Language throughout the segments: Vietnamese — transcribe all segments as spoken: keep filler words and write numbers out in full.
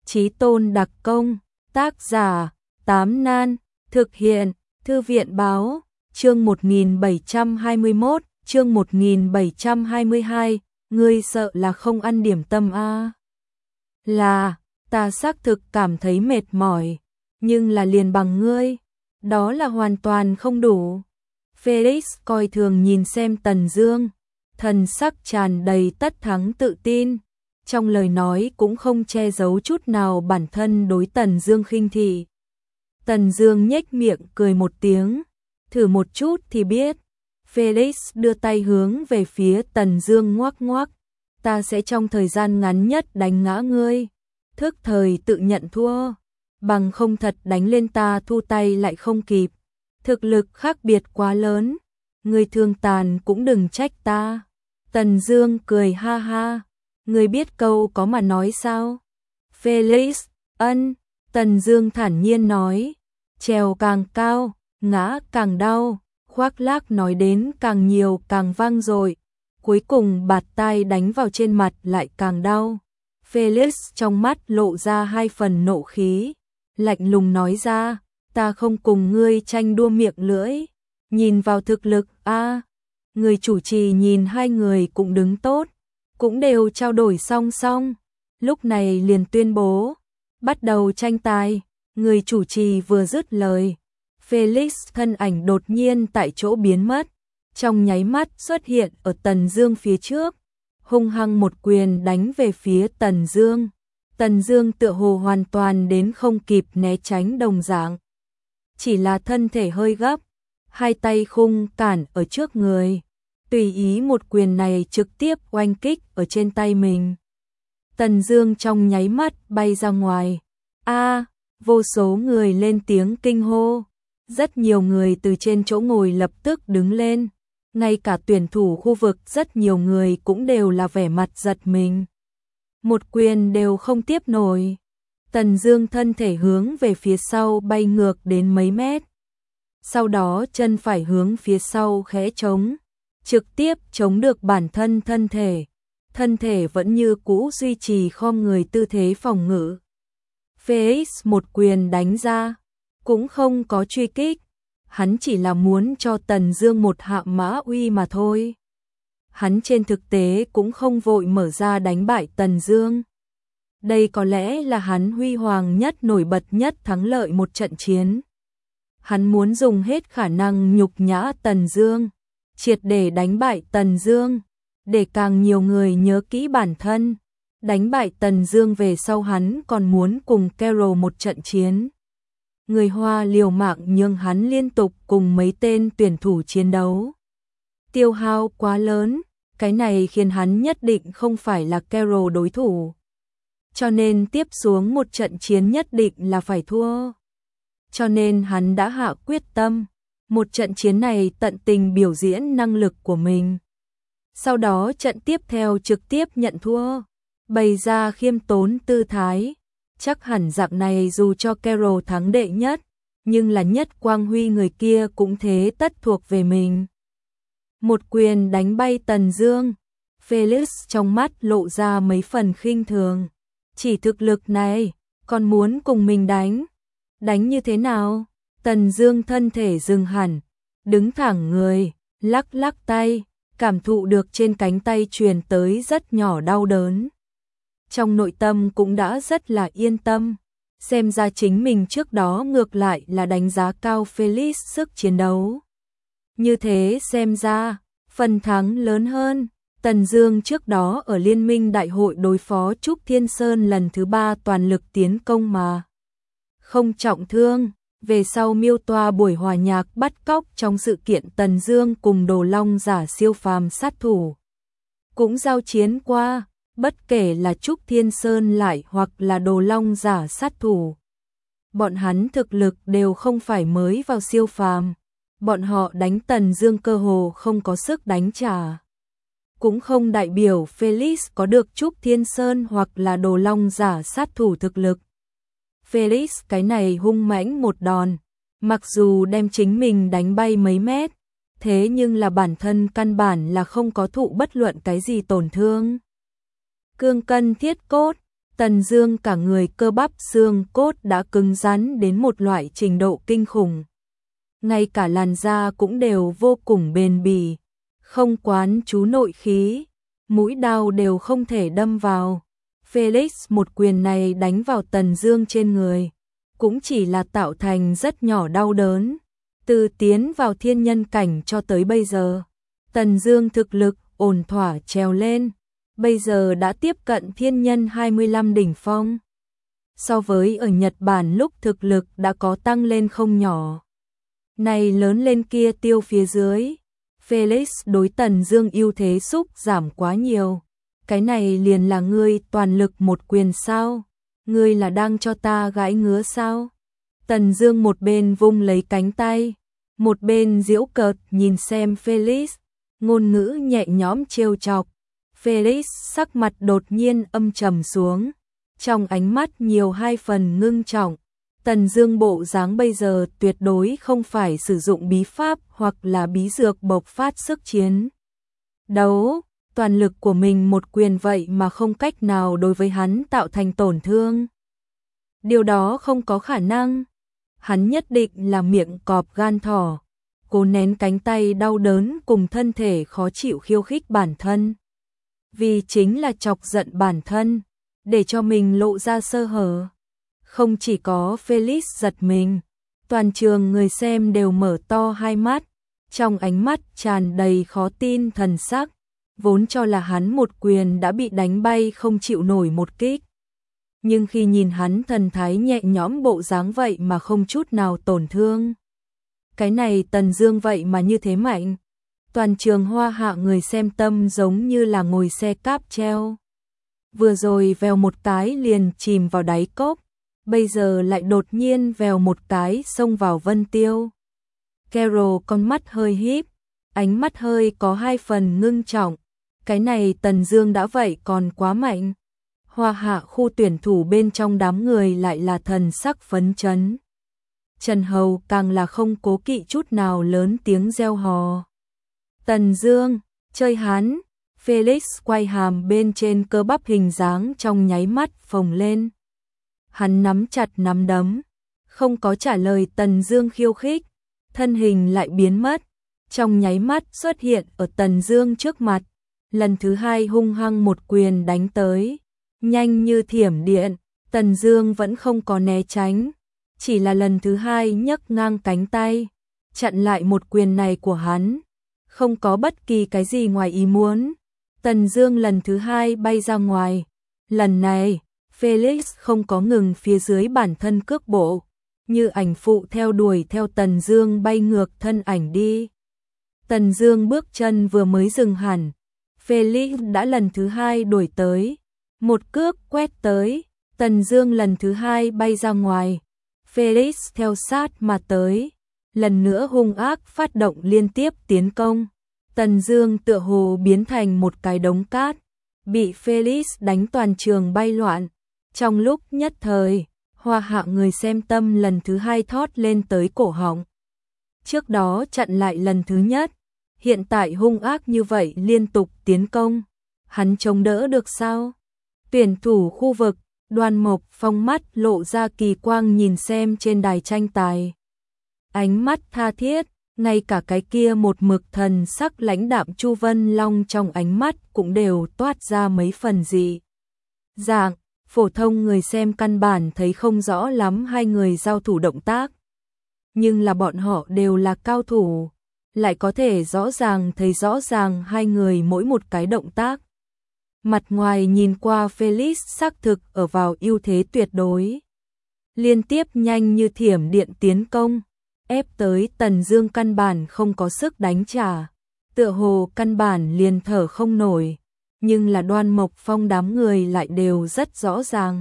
Chí tôn đặc công, tác giả, Tám Nan, thực hiện, Thư viện báo, chương một nghìn bảy trăm hai mươi mốt, chương một nghìn bảy trăm hai mươi hai, ngươi sợ là không ăn điểm tâm a? Là, ta xác thực cảm thấy mệt mỏi, nhưng là liền bằng ngươi, đó là hoàn toàn không đủ. Felix coi thường nhìn xem Tần Dương, thần sắc tràn đầy tất thắng tự tin, trong lời nói cũng không che giấu chút nào bản thân đối Tần Dương khinh thị. Tần Dương nhếch miệng cười một tiếng, thử một chút thì biết. Felix đưa tay hướng về phía Tần Dương ngoắc ngoắc, ta sẽ trong thời gian ngắn nhất đánh ngã ngươi, thức thời tự nhận thua, bằng không thật đánh lên ta thu tay lại không kịp. Thực lực khác biệt quá lớn, ngươi thương tàn cũng đừng trách ta. Tần Dương cười ha ha, ngươi biết câu có mà nói sao? Felix, ân, Tần Dương thản nhiên nói, trèo càng cao, ngã càng đau, khoác lác nói đến càng nhiều càng vang dội, cuối cùng bạt tai đánh vào trên mặt lại càng đau. Felix trong mắt lộ ra hai phần nộ khí, lạnh lùng nói ra, ta không cùng ngươi tranh đua miệng lưỡi, nhìn vào thực lực a. À, người chủ trì nhìn hai người cũng đứng tốt, cũng đều trao đổi song song, lúc này liền tuyên bố, bắt đầu tranh tài. Người chủ trì vừa dứt lời, Felix thân ảnh đột nhiên tại chỗ biến mất, trong nháy mắt xuất hiện ở Tần Dương phía trước, hung hăng một quyền đánh về phía Tần Dương. Tần Dương tựa hồ hoàn toàn đến không kịp né tránh đồng dạng, chỉ là thân thể hơi gấp, hai tay khung cản ở trước người, tùy ý một quyền này trực tiếp oanh kích ở trên tay mình. Tần Dương trong nháy mắt bay ra ngoài. A, vô số người lên tiếng kinh hô, rất nhiều người từ trên chỗ ngồi lập tức đứng lên, ngay cả tuyển thủ khu vực rất nhiều người cũng đều là vẻ mặt giật mình. Một quyền đều không tiếp nổi. Tần Dương thân thể hướng về phía sau bay ngược đến mấy mét. Sau đó chân phải hướng phía sau khẽ chống, trực tiếp chống được bản thân thân thể. Thân thể vẫn như cũ duy trì khom người tư thế phòng ngự. Felix một quyền đánh ra, cũng không có truy kích, hắn chỉ là muốn cho Tần Dương một hạ mã uy mà thôi. Hắn trên thực tế cũng không vội mở ra đánh bại Tần Dương. Đây có lẽ là hắn huy hoàng nhất nổi bật nhất thắng lợi một trận chiến. Hắn muốn dùng hết khả năng nhục nhã Tần Dương, triệt để đánh bại Tần Dương, để càng nhiều người nhớ kỹ bản thân. Đánh bại Tần Dương về sau hắn còn muốn cùng Carol một trận chiến. Người Hoa liều mạng nhưng hắn liên tục cùng mấy tên tuyển thủ chiến đấu. Tiêu hao quá lớn, cái này khiến hắn nhất định không phải là Carol đối thủ. Cho nên tiếp xuống một trận chiến nhất định là phải thua. Cho nên hắn đã hạ quyết tâm, một trận chiến này tận tình biểu diễn năng lực của mình. Sau đó trận tiếp theo trực tiếp nhận thua, bày ra khiêm tốn tư thái. Chắc hẳn dạng này dù cho Carol thắng đệ nhất, nhưng là nhất quang huy người kia cũng thế tất thuộc về mình. Một quyền đánh bay Tần Dương, Felix trong mắt lộ ra mấy phần khinh thường. Chỉ thực lực này, còn muốn cùng mình đánh? Đánh như thế nào? Tần Dương thân thể dừng hẳn, đứng thẳng người, lắc lắc tay, cảm thụ được trên cánh tay truyền tới rất nhỏ đau đớn. Trong nội tâm cũng đã rất là yên tâm, xem ra chính mình trước đó ngược lại là đánh giá cao Felix sức chiến đấu. Như thế xem ra, phần thắng lớn hơn. Tần Dương trước đó ở Liên minh đại hội đối phó Trúc Thiên Sơn lần thứ ba toàn lực tiến công mà không trọng thương, về sau miêu toa buổi hòa nhạc bắt cóc trong sự kiện Tần Dương cùng Đồ Long giả siêu phàm sát thủ cũng giao chiến qua, bất kể là Trúc Thiên Sơn lại hoặc là Đồ Long giả sát thủ. Bọn hắn thực lực đều không phải mới vào siêu phàm, bọn họ đánh Tần Dương cơ hồ không có sức đánh trả. Cũng không đại biểu Felix có được Trúc Thiên Sơn hoặc là Đồ Long giả sát thủ thực lực. Felix cái này hung mãnh một đòn, mặc dù đem chính mình đánh bay mấy mét, thế nhưng là bản thân căn bản là không có thụ bất luận cái gì tổn thương. Cương cân thiết cốt, Tần Dương cả người cơ bắp xương cốt đã cứng rắn đến một loại trình độ kinh khủng. Ngay cả làn da cũng đều vô cùng bền bỉ, không quán chú nội khí, mũi đao đều không thể đâm vào. Felix một quyền này đánh vào Tần Dương trên người, cũng chỉ là tạo thành rất nhỏ đau đớn. Từ tiến vào thiên nhân cảnh cho tới bây giờ, Tần Dương thực lực ổn thỏa trèo lên, bây giờ đã tiếp cận thiên nhân hai mươi lăm đỉnh phong. So với ở Nhật Bản lúc thực lực đã có tăng lên không nhỏ. Này lớn lên kia tiêu phía dưới, Felix đối Tần Dương ưu thế xúc giảm quá nhiều. Cái này liền là ngươi toàn lực một quyền sao? Ngươi là đang cho ta gãi ngứa sao? Tần Dương một bên vung lấy cánh tay, một bên giễu cợt nhìn xem Felix, ngôn ngữ nhẹ nhõm trêu chọc. Felix sắc mặt đột nhiên âm trầm xuống, trong ánh mắt nhiều hai phần ngưng trọng. Tần Dương bộ dáng bây giờ tuyệt đối không phải sử dụng bí pháp hoặc là bí dược bộc phát sức chiến đấu, toàn lực của mình một quyền vậy mà không cách nào đối với hắn tạo thành tổn thương. Điều đó không có khả năng. Hắn nhất định là miệng cọp gan thỏ, cố nén cánh tay đau đớn cùng thân thể khó chịu khiêu khích bản thân. Vì chính là chọc giận bản thân, để cho mình lộ ra sơ hở. Không chỉ có Felix giật mình, toàn trường người xem đều mở to hai mắt, trong ánh mắt tràn đầy khó tin thần sắc, vốn cho là hắn một quyền đã bị đánh bay không chịu nổi một kích. Nhưng khi nhìn hắn thần thái nhẹ nhõm bộ dáng vậy mà không chút nào tổn thương. Cái này Tần Dương vậy mà như thế mạnh. Toàn trường Hoa Hạ người xem tâm giống như là ngồi xe cáp treo. Vừa rồi vèo một cái liền chìm vào đáy cốc, bây giờ lại đột nhiên vèo một cái xông vào Vân Tiêu. Carol con mắt hơi híp, ánh mắt hơi có hai phần ngưng trọng. Cái này Tần Dương đã vậy còn quá mạnh. Hoa Hạ khu tuyển thủ bên trong đám người lại là thần sắc phấn chấn. Trần Hầu càng là không cố kỵ chút nào lớn tiếng reo hò. Tần Dương, chơi hắn. Felix quay hàm bên trên cơ bắp hình dáng trong nháy mắt phồng lên. Hắn nắm chặt nắm đấm, không có trả lời Tần Dương khiêu khích, thân hình lại biến mất, trong nháy mắt xuất hiện ở Tần Dương trước mặt, lần thứ hai hung hăng một quyền đánh tới, nhanh như thiểm điện. Tần Dương vẫn không có né tránh, chỉ là lần thứ hai nhấc ngang cánh tay, chặn lại một quyền này của hắn, không có bất kỳ cái gì ngoài ý muốn. Tần Dương lần thứ hai bay ra ngoài, lần này Felix không có ngừng phía dưới bản thân cước bộ, như ảnh phụ theo đuổi theo Tần Dương bay ngược thân ảnh đi. Tần Dương bước chân vừa mới dừng hẳn, Felix đã lần thứ hai đuổi tới, một cước quét tới, Tần Dương lần thứ hai bay ra ngoài, Felix theo sát mà tới, lần nữa hung ác phát động liên tiếp tiến công. Tần Dương tựa hồ biến thành một cái đống cát, bị Felix đánh toàn trường bay loạn. Trong lúc nhất thời, Hoa Hạ người xem tâm lần thứ hai thót lên tới cổ họng. Trước đó chặn lại lần thứ nhất, hiện tại hung ác như vậy liên tục tiến công, hắn chống đỡ được sao? Tuyển thủ khu vực, Đoan Mộc Phong mắt lộ ra kỳ quang nhìn xem trên đài tranh tài. Ánh mắt tha thiết, ngay cả cái kia một mực thần sắc lãnh đạm Chu Vân Long trong ánh mắt cũng đều toát ra mấy phần dị dạng. Phổ thông người xem căn bản thấy không rõ lắm hai người giao thủ động tác. Nhưng là bọn họ đều là cao thủ, lại có thể rõ ràng thấy rõ ràng hai người mỗi một cái động tác. Mặt ngoài nhìn qua Felix xác thực ở vào ưu thế tuyệt đối. Liên tiếp nhanh như thiểm điện tiến công, ép tới Tần Dương căn bản không có sức đánh trả, tựa hồ căn bản liền thở không nổi. Nhưng là Đoan Mộc Phong đám người lại đều rất rõ ràng.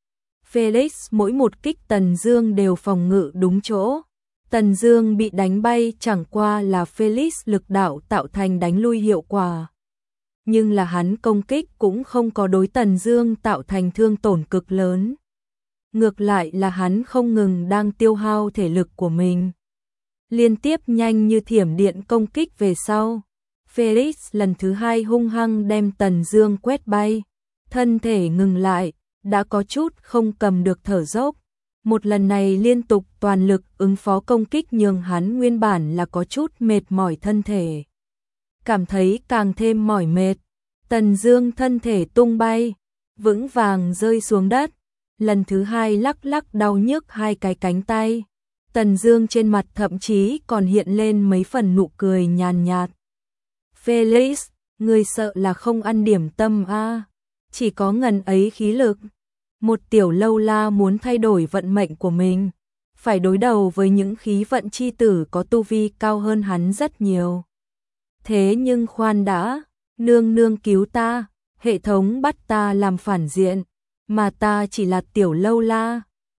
Felix mỗi một kích Tần Dương đều phòng ngự đúng chỗ. Tần Dương bị đánh bay chẳng qua là Felix lực đạo tạo thành đánh lui hiệu quả. Nhưng là hắn công kích cũng không có đối Tần Dương tạo thành thương tổn cực lớn. Ngược lại là hắn không ngừng đang tiêu hao thể lực của mình. Liên tiếp nhanh như thiểm điện công kích về sau. Felix lần thứ hai hung hăng đem Tần Dương quét bay, thân thể ngừng lại, đã có chút không cầm được thở dốc. Một lần này liên tục toàn lực ứng phó công kích nhường hắn nguyên bản là có chút mệt mỏi thân thể. Cảm thấy càng thêm mỏi mệt. Tần Dương thân thể tung bay, vững vàng rơi xuống đất. Lần thứ hai lắc lắc đau nhức hai cái cánh tay. Tần Dương trên mặt thậm chí còn hiện lên mấy phần nụ cười nhàn nhạt. Felix, người sợ là không ăn điểm tâm a? Chỉ có ngần ấy khí lực. Một tiểu lâu la muốn thay đổi vận mệnh của mình, phải đối đầu với những khí vận chi tử có tu vi cao hơn hắn rất nhiều. Thế nhưng khoan đã, nương nương cứu ta, hệ thống bắt ta làm phản diện, mà ta chỉ là tiểu lâu la,